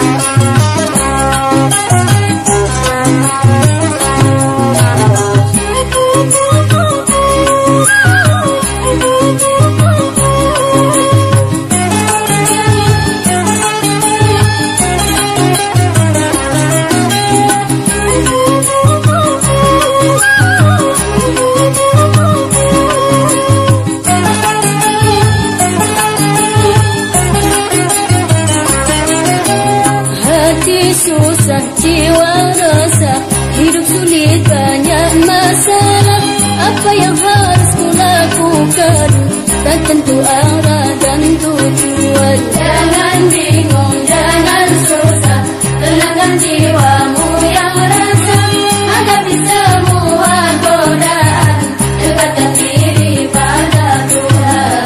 Susah jiwa resah, hidup sulit banyak masalah. Apa yang harus ku lakukan? Tak tentu arah dan tujuan. Jangan bingung, jangan susah, tenangkan jiwamu yang resah. Hadapi semua godaan, dekatkan diri pada Tuhan.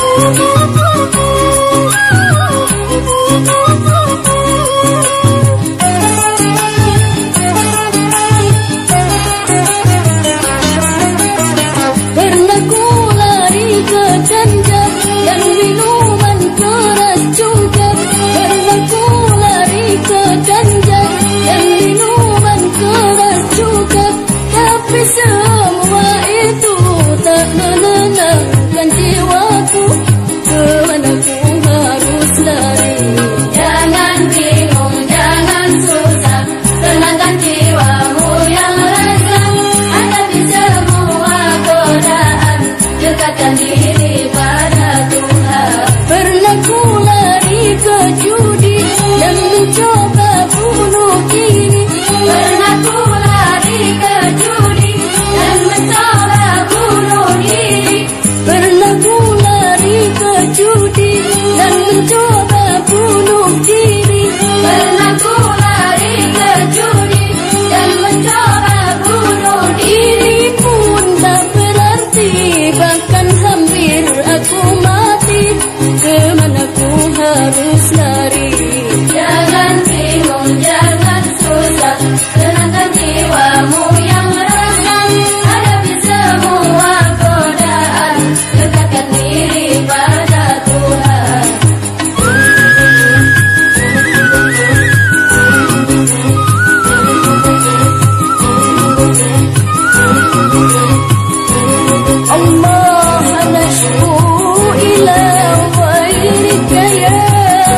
Dan minuman keras juga. Pernah ku lari ke ganja dan minuman keras juga. Tapi semua itu tak menenangkan jiwaku. Kemana ku harus lari? Jangan bingung, jangan susah, tenangkan jiwamu yang resah. Hadapi semua godaan, dekatkan diri pada Tuhan. Pernah ku lari ke judi dan mencoba bunuh diri. Pernah ku lari ke judi dan mencoba bunuh diri. Pernah ku lari ke judi dan mencoba bunuh diri. Pernah ku lari ke judi dan mencoba bunuh diri. Pun tak berarti, bahkan hampir aku mati. Kemana ku harus lari? Jangan bingung, jangan susah, tenangkan jiwamu yang resah. Hadapi semua godaan, dekatkan diri pada Tuhan. Allah nashku ila ghairika ya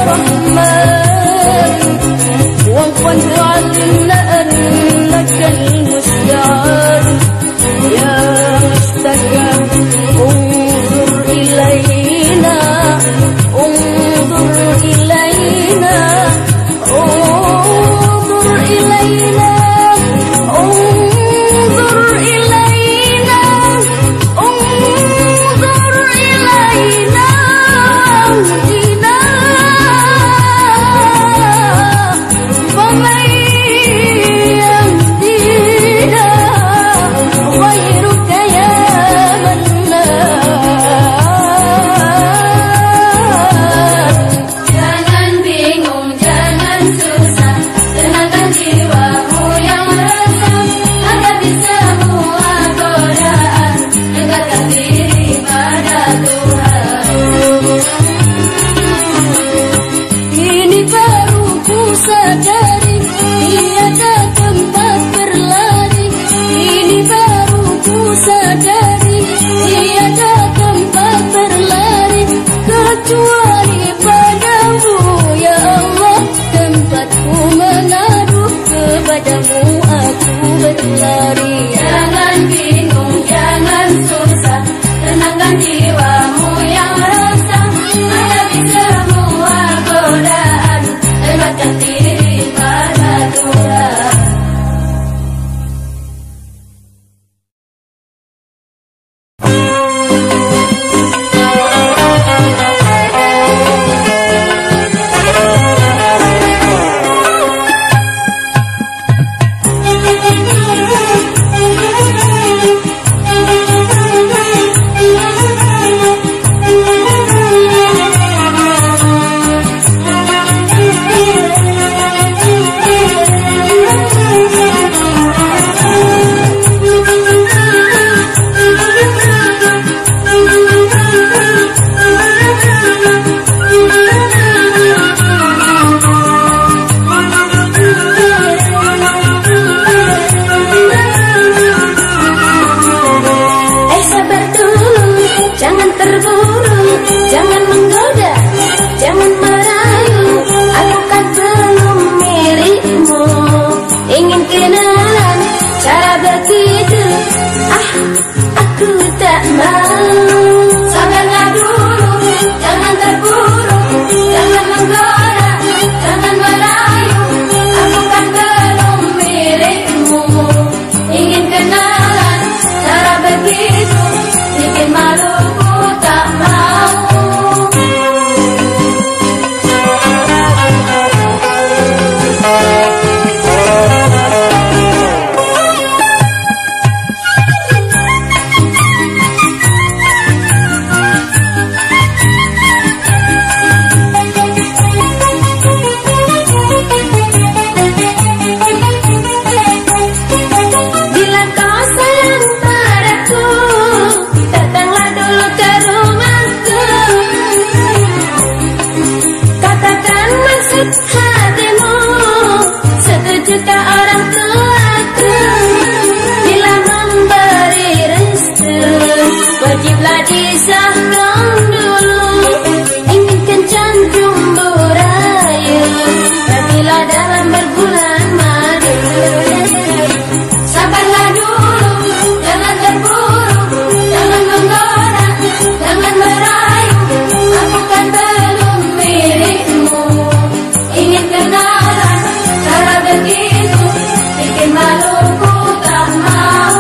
disahkan dulu, inginkan cantum burayu, pergilah dalam berbulan madu. Sabarlah dulu, jangan terburu, jangan menggoda, jangan merayu. Aku kan belum milikmu, ingin kenalan cara begitu, bikin malu ku tak mau.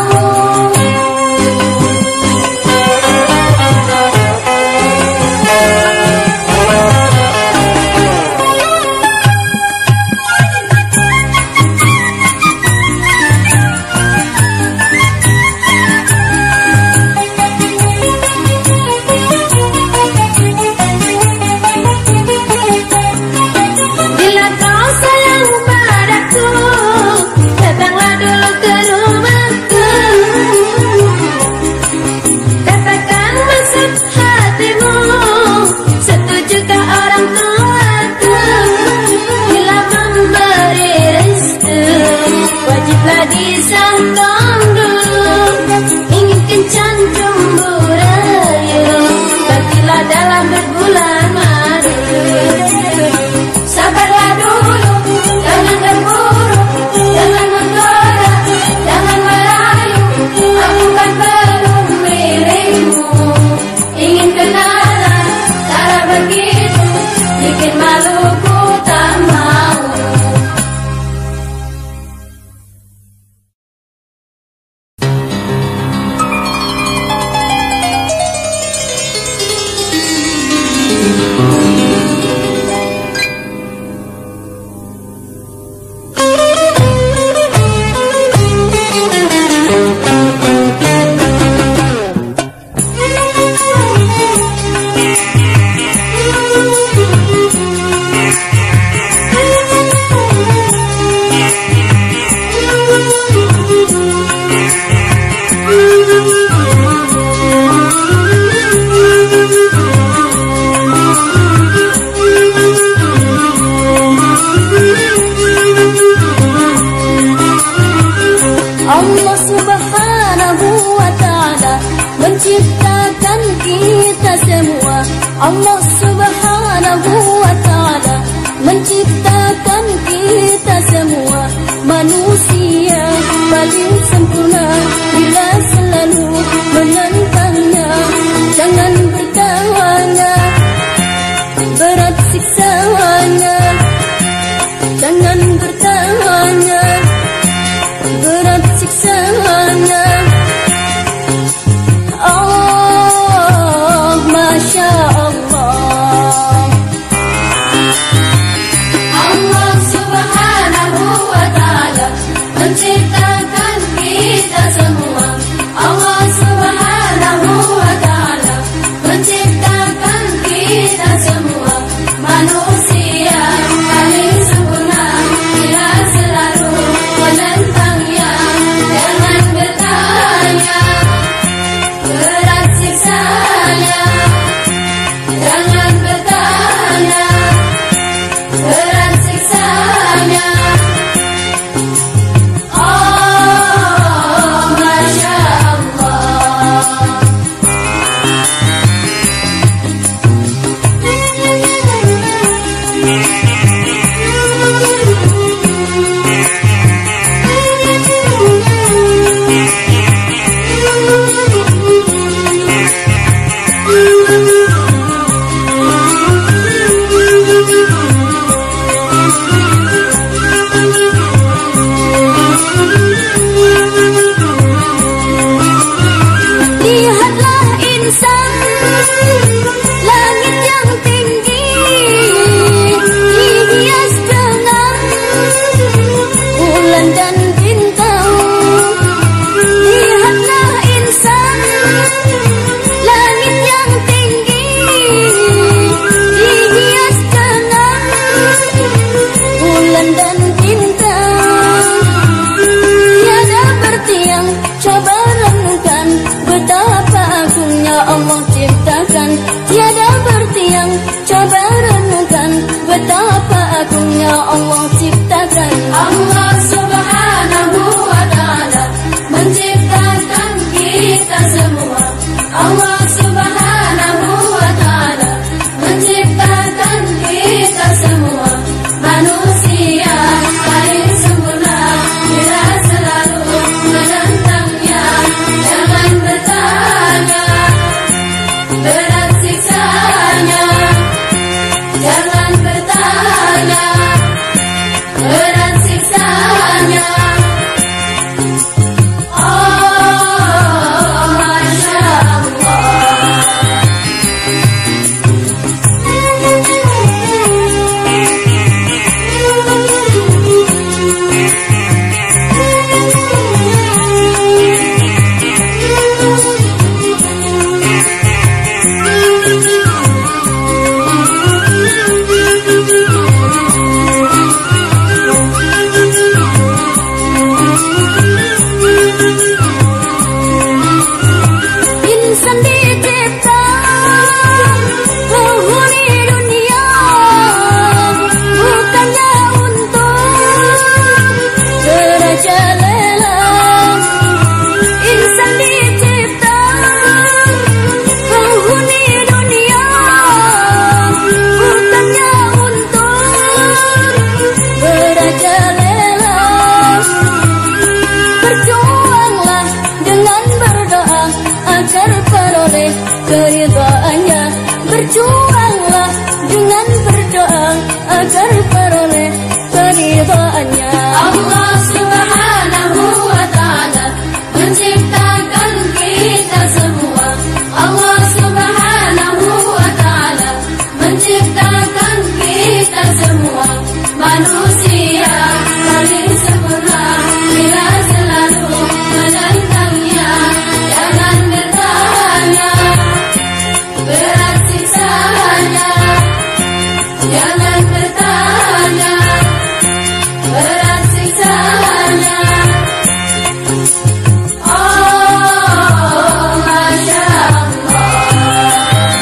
Bila kau sayang padaku, datanglah dulu ke rumahku. Katakan maksud hatimu, setujukah orang tuaku? Bila memberi restu, wajiblah disahkan dulu, inginkan cantum burayu, pergilah dalam berbulan madu. Sabarlah dulu, jangan terburu, jangan menggoda, jangan merayu. Aku kan belum milikmu, ingin kenalan cara begitu, bikin malu ku tak mau. Allah Subhanahu wa ta'ala menciptakan kita semua. Allah Subhanahu wa ta'ala menciptakan kita semua. Manusia paling sempurna bila selalu menentangnya. Jangan bertawanya, berat siksanya. Jangan bertawanya, berat siksanya. Oh, Masya Allah. Allah Subhanahu wa ta'ala menciptakan kita semua. Allah Subhanahu wa ta'ala menciptakan kita semua. Manusia paling sempurna bila selalu menentangnya. Jangan bertanya, berat siksanya. Jangan bertanya, berat siksanya. Oh, Masya Allah. Lihatlah insan, langit yang tinggi dihias dengan bulan dan bintang. Lihatlah insan, langit yang tinggi dihias dengan bulan dan bintang. Tiada bertiang, coba renungkan betapa agungnya Allah ciptakan. Tiada bertiang, coba renungkan betapa agungnya Allah ciptakan. Allah Subhanahu wa ta'ala menciptakan kita semua. Allah Subhanahu agar peroleh keridhaannya. Allah Subhanahu wa ta'ala menciptakan kita semua. Allah Subhanahu wa ta'ala menciptakan kita semua. Manusia paling sempurna bila selalu menentangnya. Jangan bertanya berat siksanya. Jangan bertanya berat siksanya. Oh, Masya Allah.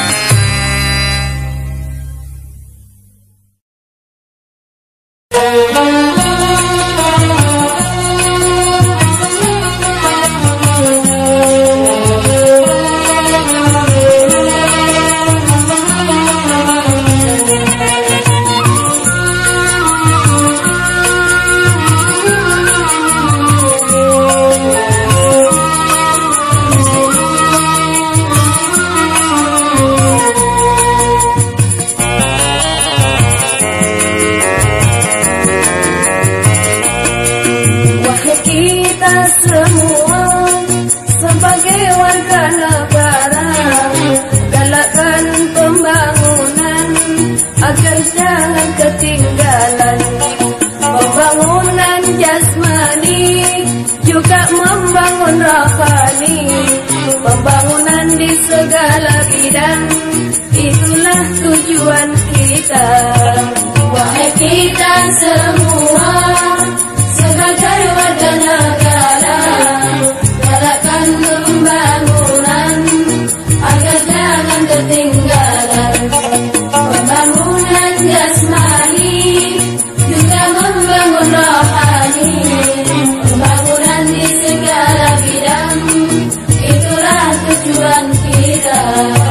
Semua sebagai warga negara, galakkan pembangunan agar jangan ketinggalan. Pembangunan jasmani juga membangun rohani. Pembangunan di segala bidang, itulah tujuan kita. Wahai kita semua sebagai warga negara, galakkan pembangunan agar jangan ketinggalan. Pembangunan jasmani juga membangun rohani. Pembangunan di segala bidang, itulah tujuan kita.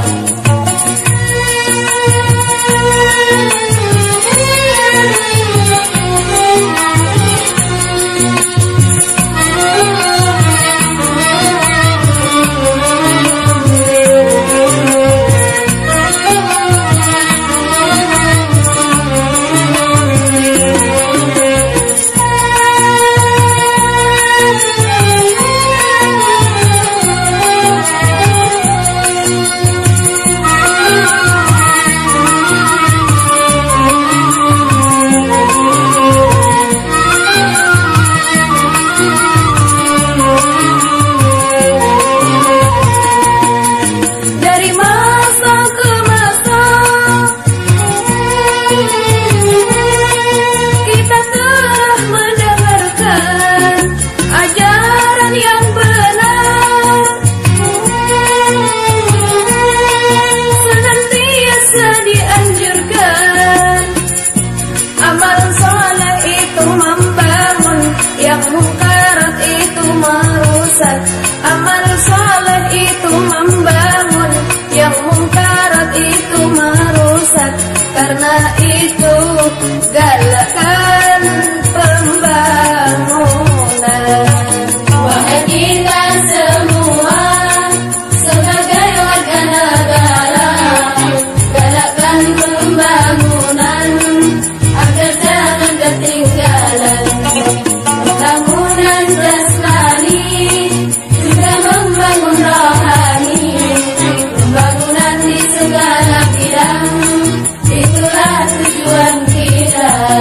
Amal saleh itu membangun, yang mungkarat itu merusak. Karena itu galakkan pembangunan. Wahai kita semua sebagai warga negara, galakkan pembangunan agar jangan ketinggalan. Pembangunan jasmani juga membangun rohani. Pembangunan di segala bidang, itulah tujuan kita.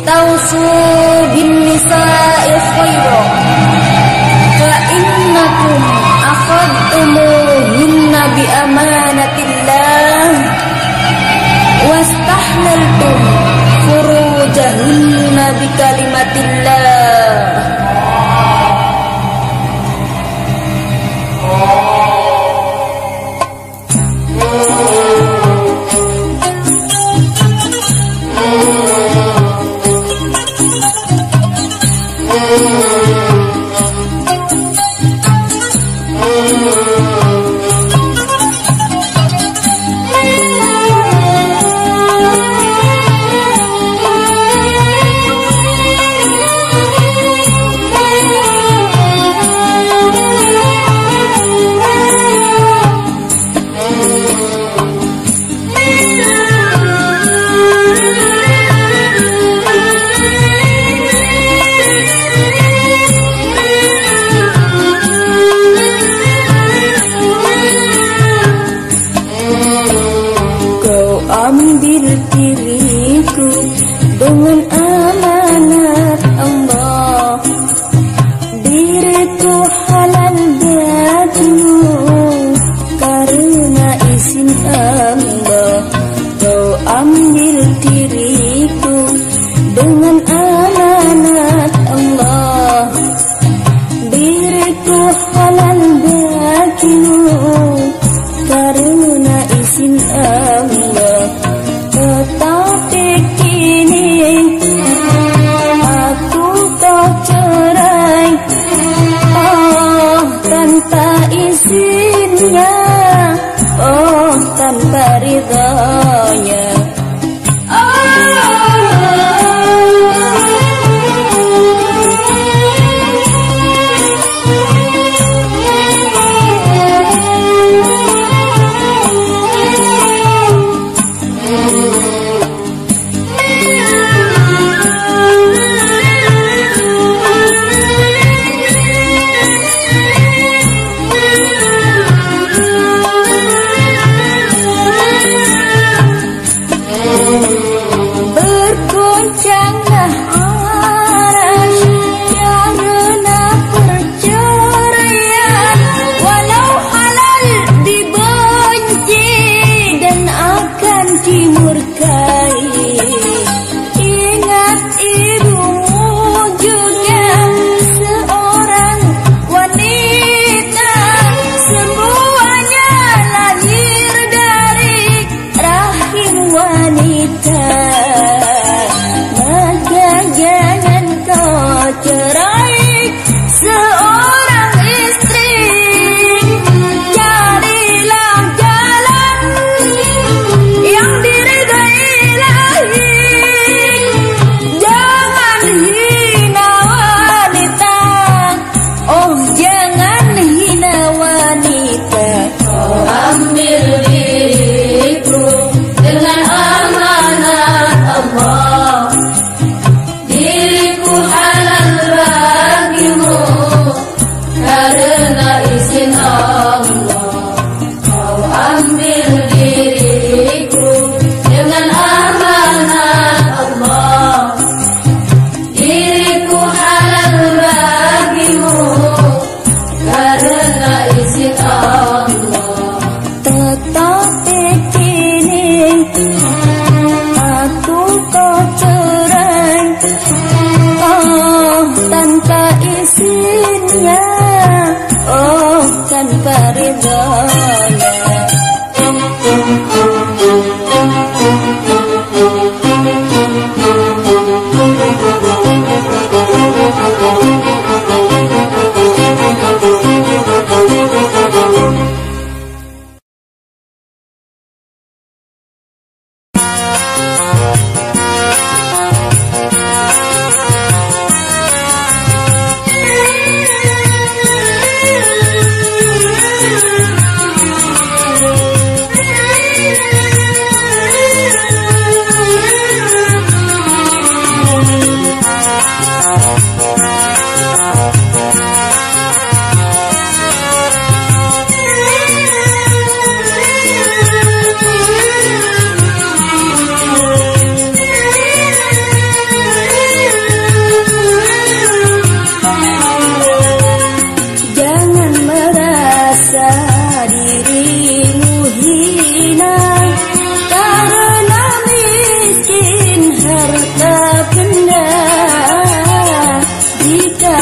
istausu bin nisa'i khayra fa innakum akhadtumuhunna bi amanatillah wastahlaltum furujahunna bi kalimatillah. Ambil diriku dengan amanat Allah, diriku halal bagimu karena izin Allah. Kau ambil diriku dengan amanat Allah, diriku halal bagimu karena izin Allah. Tetapi kini aku kau cerai, oh tanpa izinnya, oh tanpa ridhonya.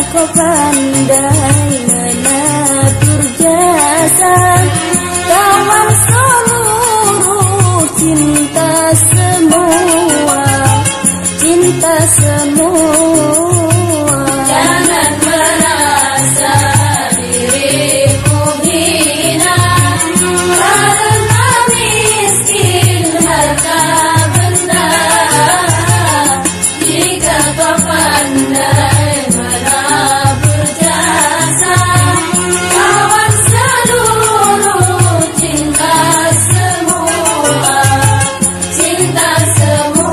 kau pandai menatur jasa, kawan seluruh cinta semua, cinta semua. Jangan merasa dirimu hina karena miskin harta benda. Jika kau pandai menabur jasa, kawan seluruh cinta semua, cinta semua.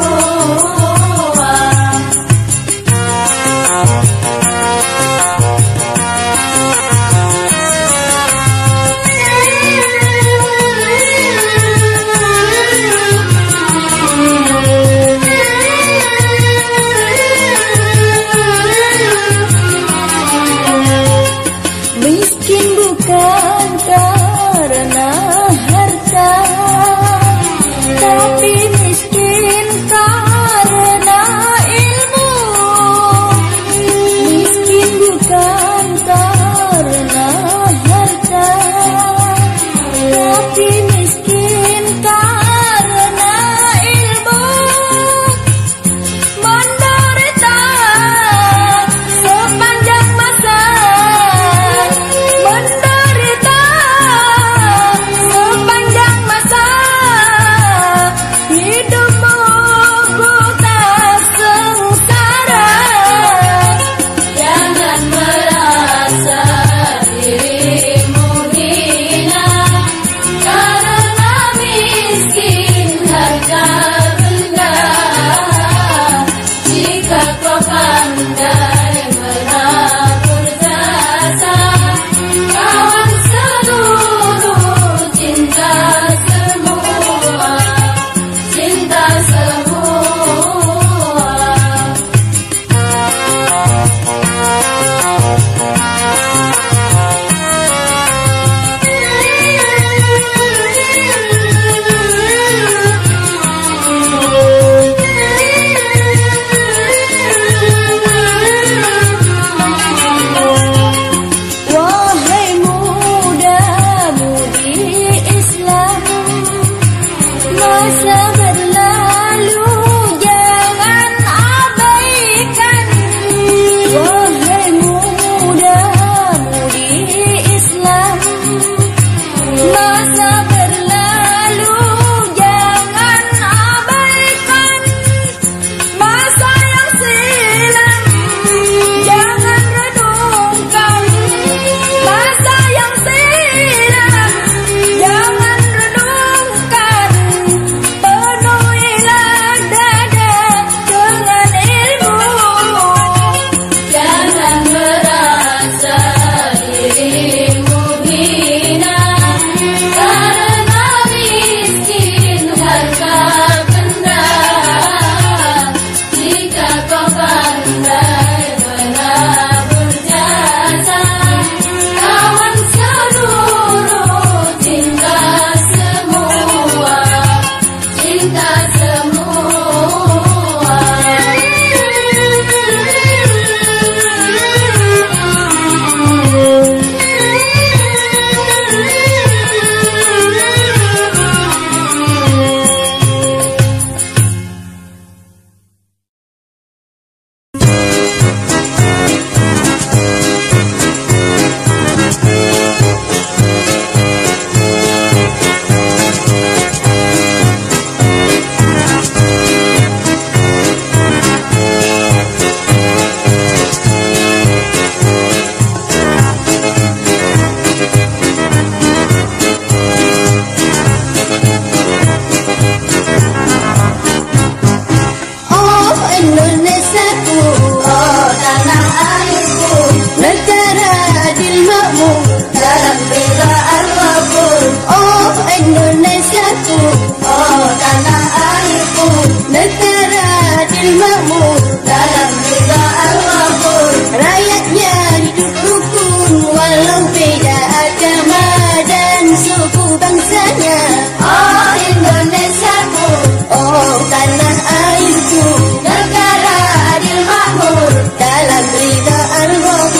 Miskin bukan karena harta, tapi miskin karena ilmu. Miskin bukan karena harta, tapi miskin karena ilmu. Menderita sepanjang masa, menderita sepanjang masa, hidupmu buta sengsara. Jangan merasa dirimu hina karena miskin harta benda. Jika kau pandai menabur jasa, kawan seluruh cinta semua, cinta semua. Wahai muda-mudi Islam, masa berlalu jangan abaikan. Wahai muda-mudi Islam, masa berlalu jangan abaikan. Masa yang silam jangan renungkan. Masa yang silam jangan renungkan. Penuhilah dada dengan ilmu. Jangan merasa dirimu hina karena miskin harta benda. Jika kau pandai menabur jasa, kawan seluruh cinta semua, cinta Indonesiaku, oh tanah airku, negara adil makmur dalam ridha Allahku. Oh Indonesiaku, oh tanah airku, negara adil makmur dalam ridha Allahku. Rakyatnya hidup rukun walau beda agama dan suku bangsanya. Oh Indonesiaku, oh tanah airku, negara adil makmur dalam ridha Allah.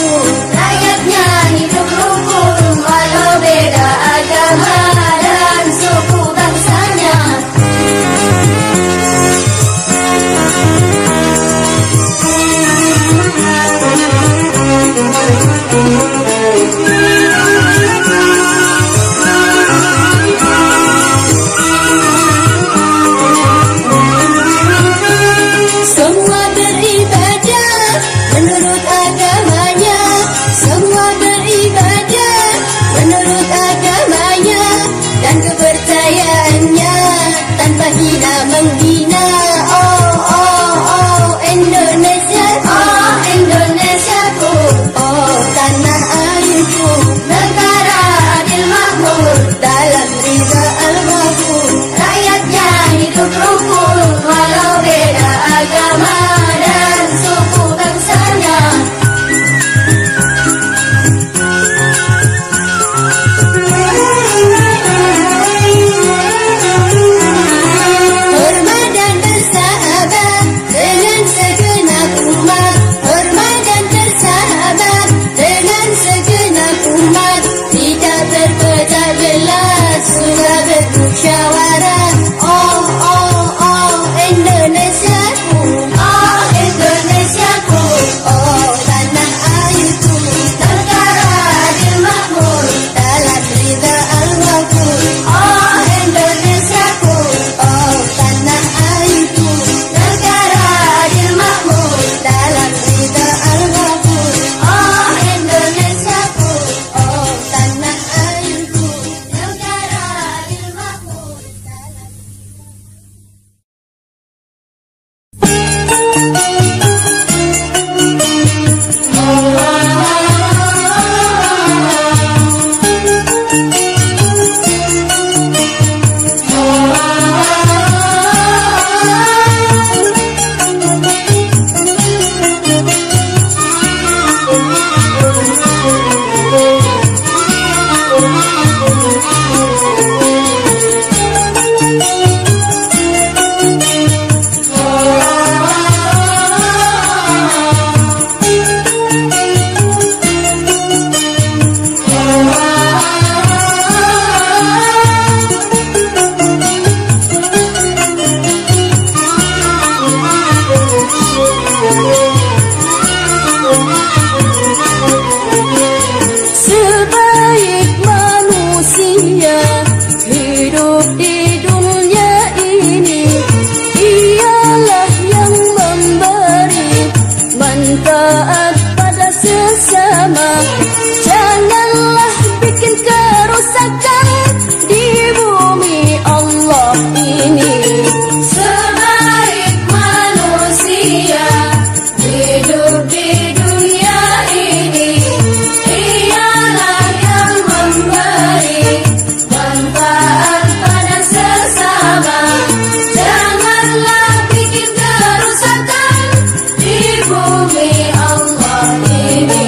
Sebaik manusia hidup di dunia ini, ialah yang memberi manfaat pada sesama. Janganlah bikin kerusakan di bumi Allah ini. Sebaik manusia hidup di dunia ini, ialah yang memberi manfaat pada sesama. Janganlah bikin kerusakan di bumi Allah ini.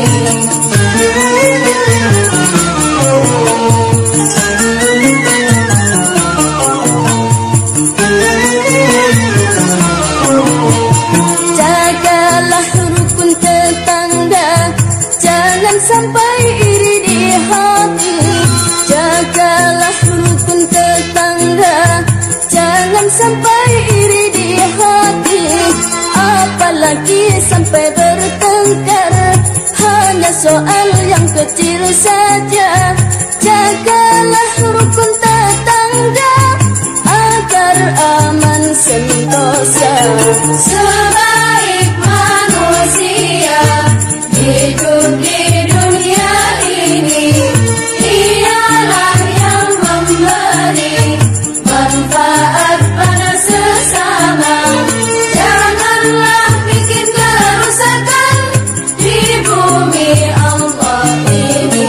Jagalah rukun tetangga, jangan sampai iri di hati. Jagalah rukun tetangga, jangan sampai iri di hati. Apalagi sampai bertengkar, hanya soal yang kecil saja. Jagalah rukun tetangga agar aman sentosa. Sebaik manusia hidup di dunia ini, ialah yang memberi manfaat pada sesama. Janganlah bikin kerusakan di bumi Allah ini.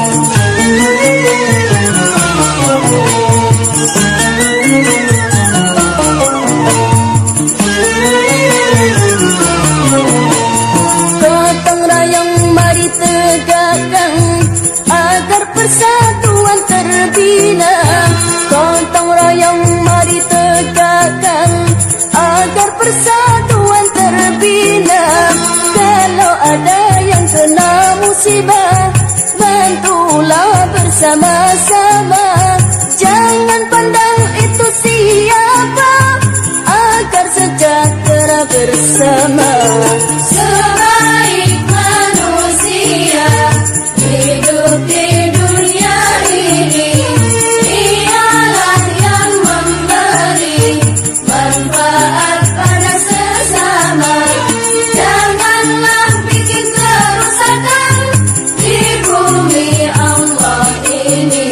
Gotong royong mari tegakkan agar persatuan terbina. Gotong royong mari tegakkan agar persatuan terbina. Kalau ada yang kena musibah, bantulah bersama-sama. Jangan pandang itu siapa, agar sejahtera bersama. Sebaik manusia hidup di dunia ini, ialah yang memberi manfaat pada sesama. Janganlah bikin kerusakan di bumi Allah ini.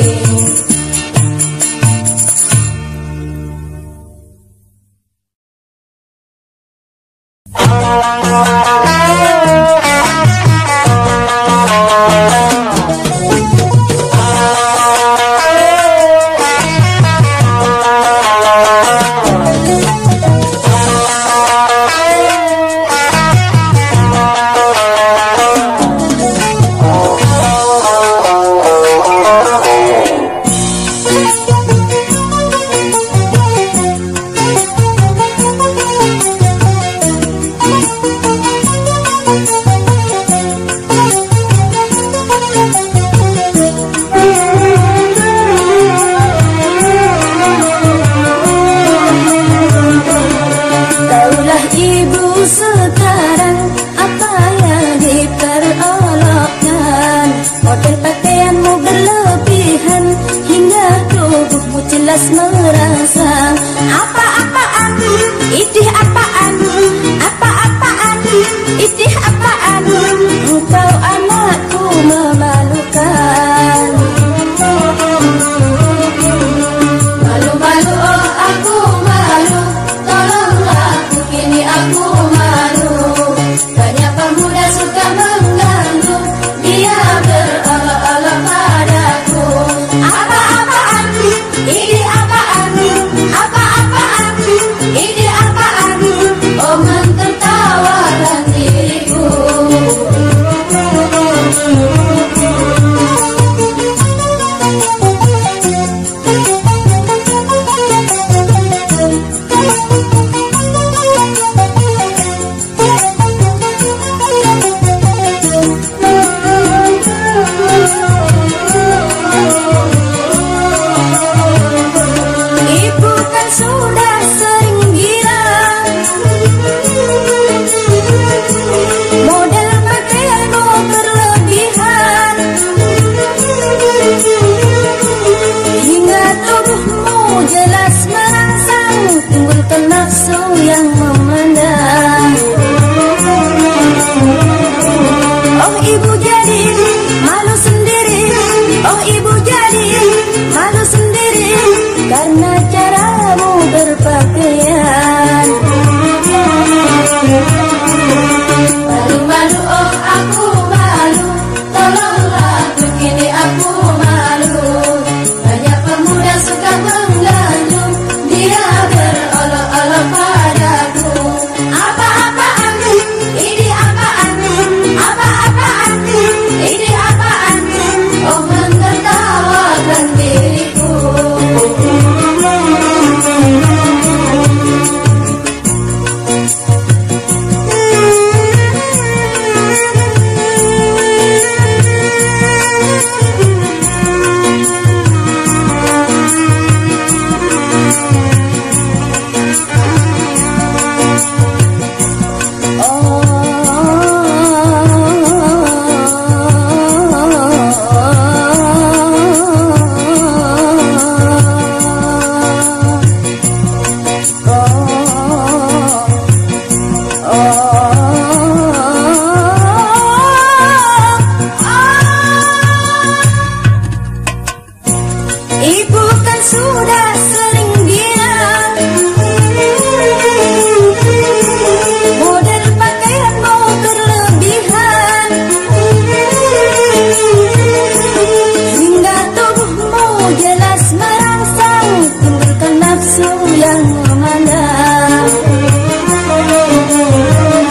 Taulah ibu sekarang apa yang diperolokkan. Model pakaianmu berlebihan hingga tubuhmu jelas merangsang. Apa-apaan, idih apaan, apa-apaan, idih apaan. Engkau anakku memalukan. Malu-malu oh aku malu, tolonglah aku kini aku malu. Banyak pemuda suka mengganggu, dia berolok-olok padaku. Apa-apaan, ini apaan, Malu-malu oh aku malu, tolonglah begini aku malu. Banyak pemuda suka mengganggu, dia berolok-olok padaku. Apa-apaan, ini apaan, apa-apaan, ini apaan, oh menertawakan diriku. Ibu kan sudah sering bilang, model pakaianmu berlebihan, hingga tubuhmu jelas merangsang, timbulkan nafsu yang memandang.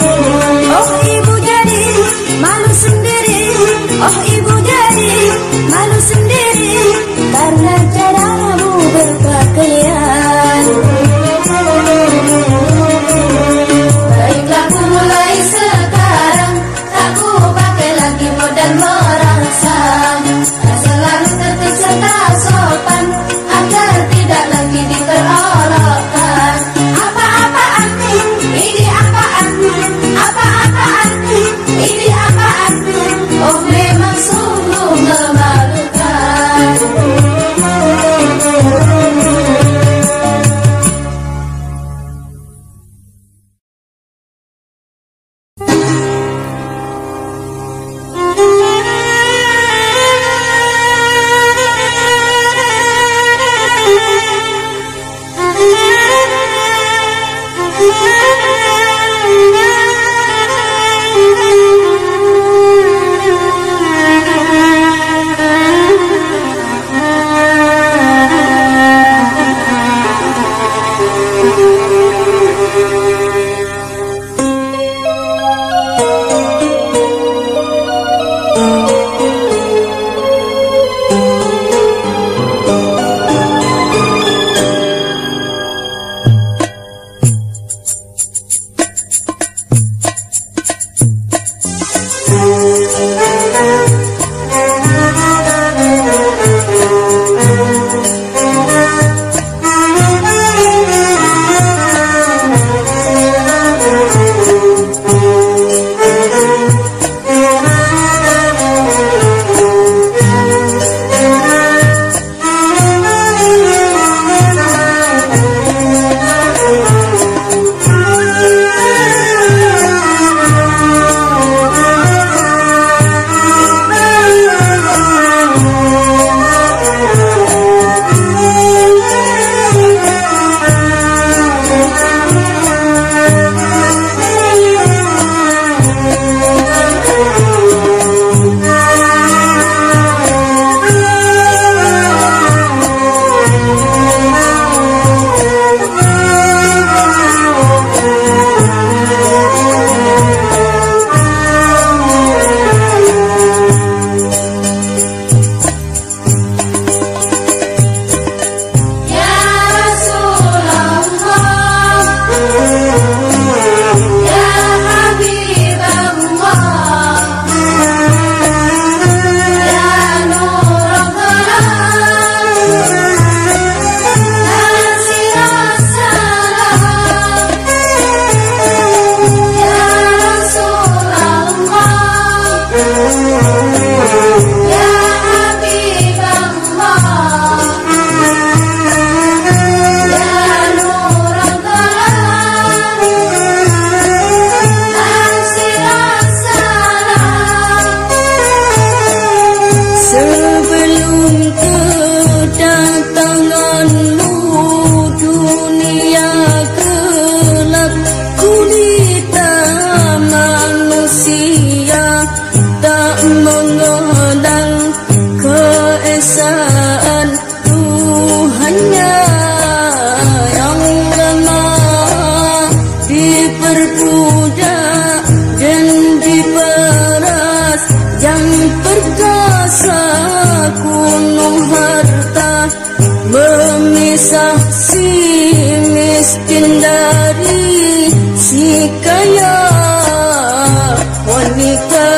wanita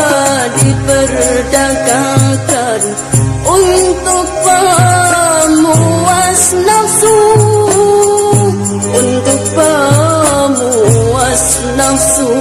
diperdagangkan untuk pemuas nafsu, untuk pemuas nafsu.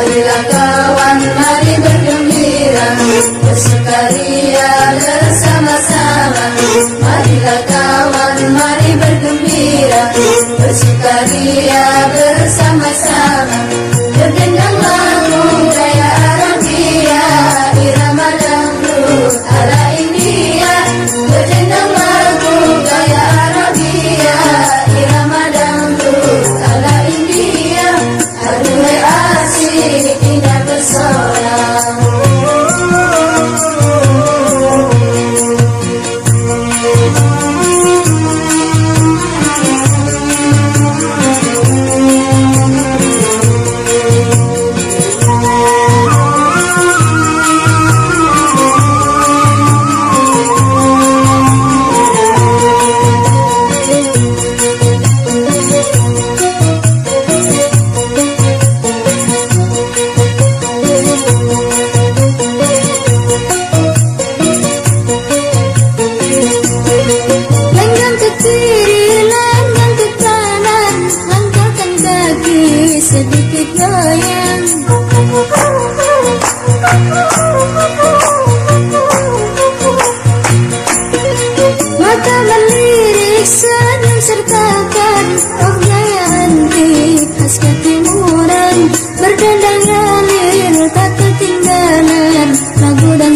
Marilah kawan, mari bergembira, bersukaria bersama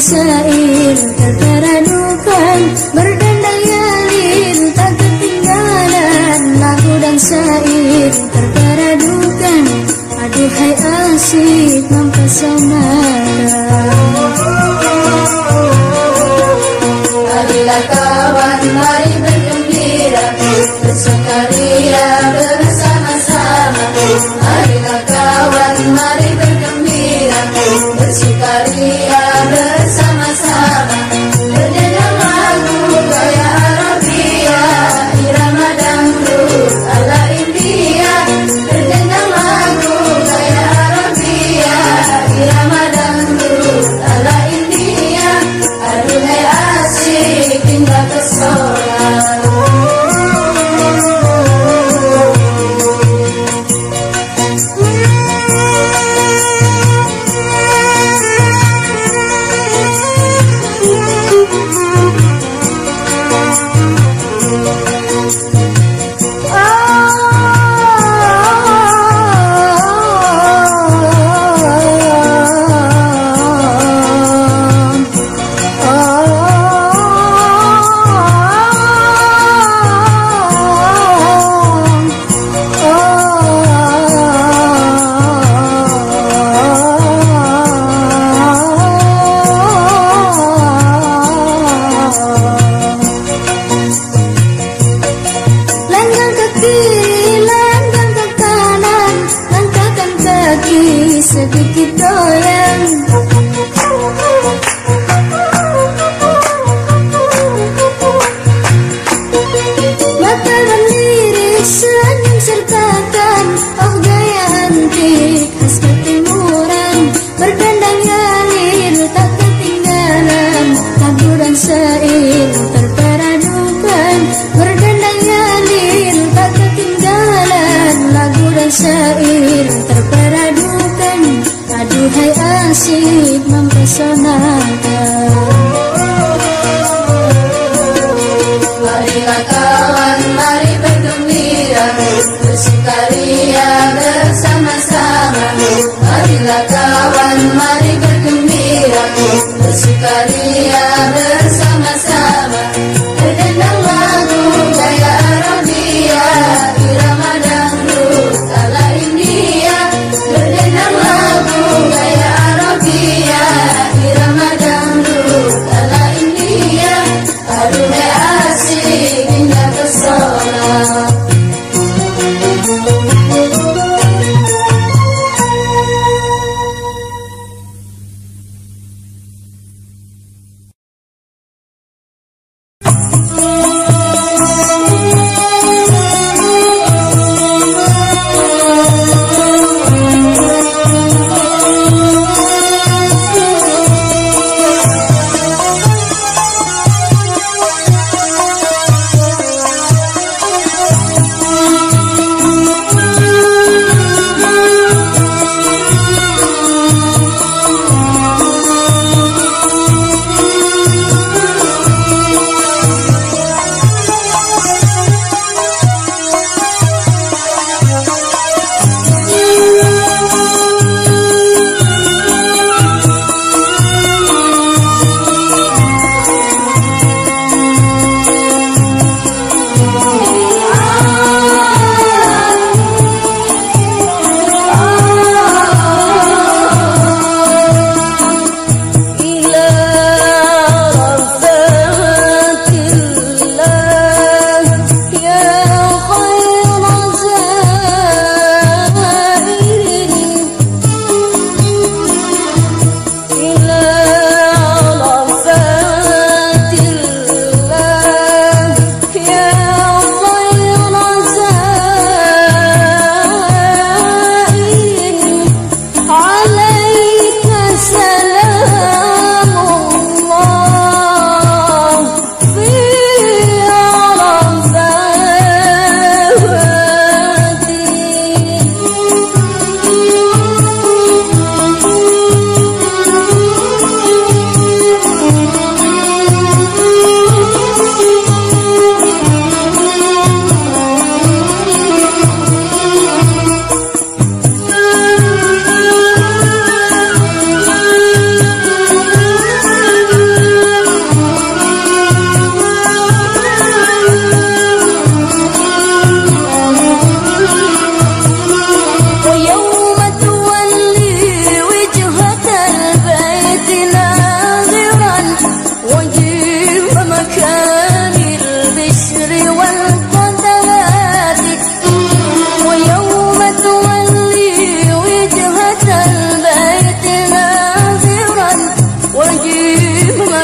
syair terperadukan, berdandang yalir tak ketinggalan. Lagu dan syair terperadukan, aduhai asyik mempesonakan. Marilah kawan, mari bergembira, bersukaria bersama-sama. Marilah kawan, mari bergembira, bersukaria bersama-sama. Bernyanyi lagu gaya Arabia, irama dangdut ala India. Bernyanyi lagu gaya Arabia, irama dangdut ala India. Aduhai asyik indah pesona. Sedikit goyang, mata dan lirik senyum sertakan. Oh gaya antik khas ketimuran, berdandang yalir tak ketinggalan. Lagu dan syair terperadukan, berdandang yalir tak ketinggalan. Lagu dan syair terperadukan, aduhai asyik mempesonakan. Marilah kawan, mari bergembira, bersukaria bersama-sama. Marilah kawan, mari bergembira, bersukaria bersama-sama.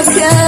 bagaikan